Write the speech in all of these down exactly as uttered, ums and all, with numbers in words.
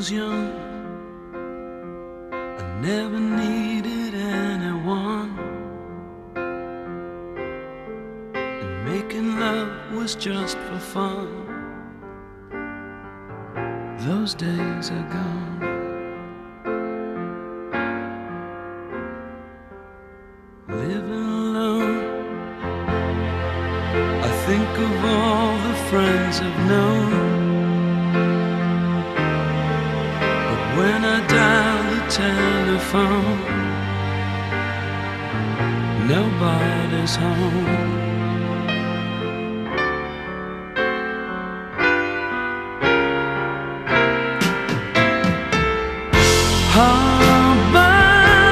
was young, I never needed anyone, and making love was just for fun. Those days are gone. Living alone, I think of all the friends I've known, but when I dial the telephone, nobody's home. All by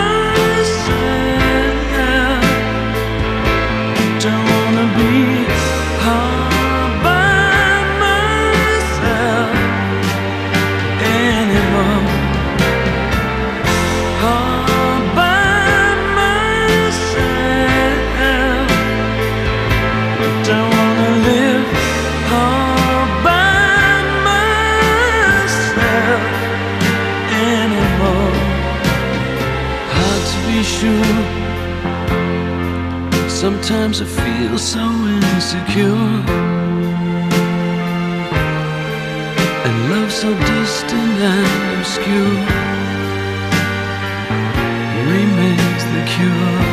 myself, don't wanna be all by myself anymore. All by myself, don't wanna live all by myself anymore. Hard to be sure. Sometimes I feel so insecure, and love so distant and obscure remains the cure.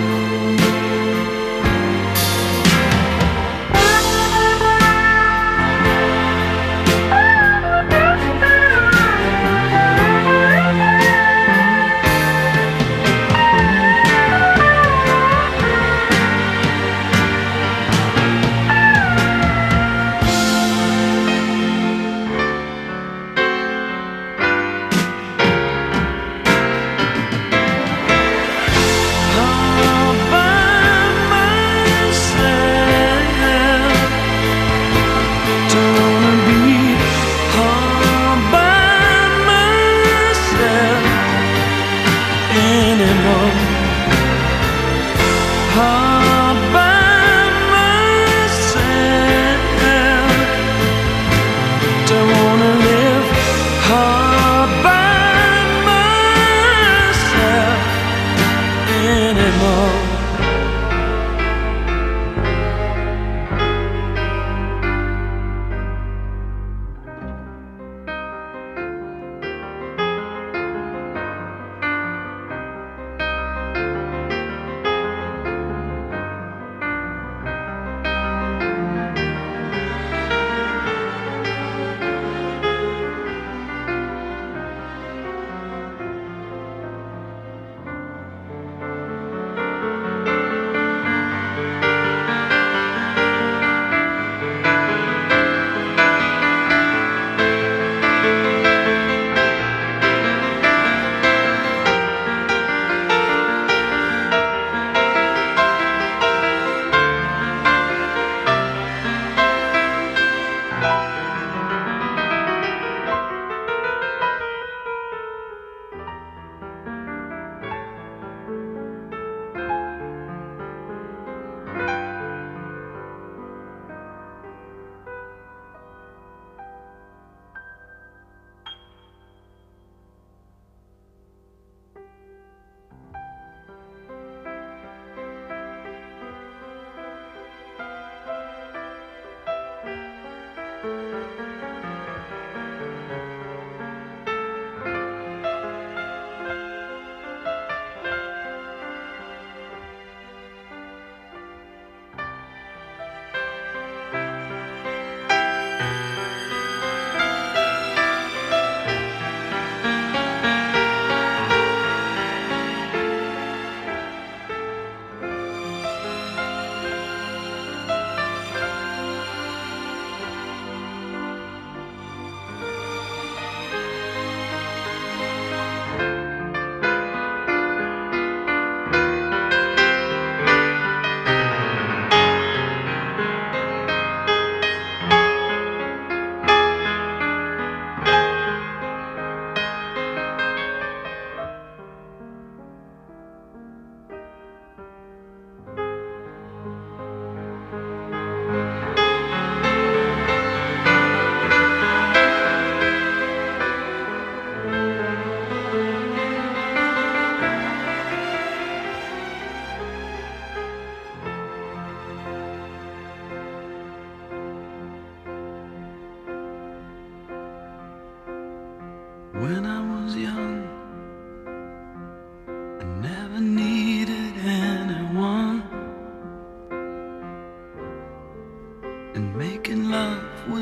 All by myself, don't wanna live all by myself anymore.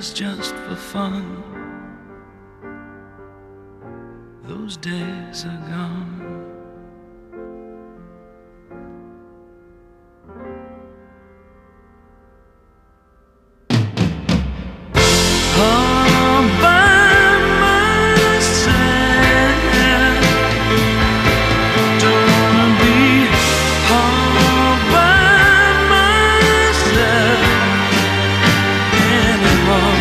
was just for fun. Those days are gone. All by myself, don't wanna be all by myself anymore.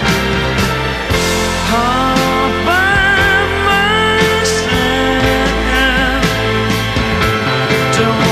All by myself, don't